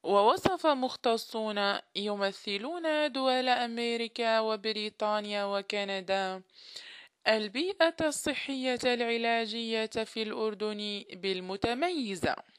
ووصف مختصون يمثلون دول أمريكا وبريطانيا وكندا البيئة الصحية العلاجية في الأردن بالمتميزة،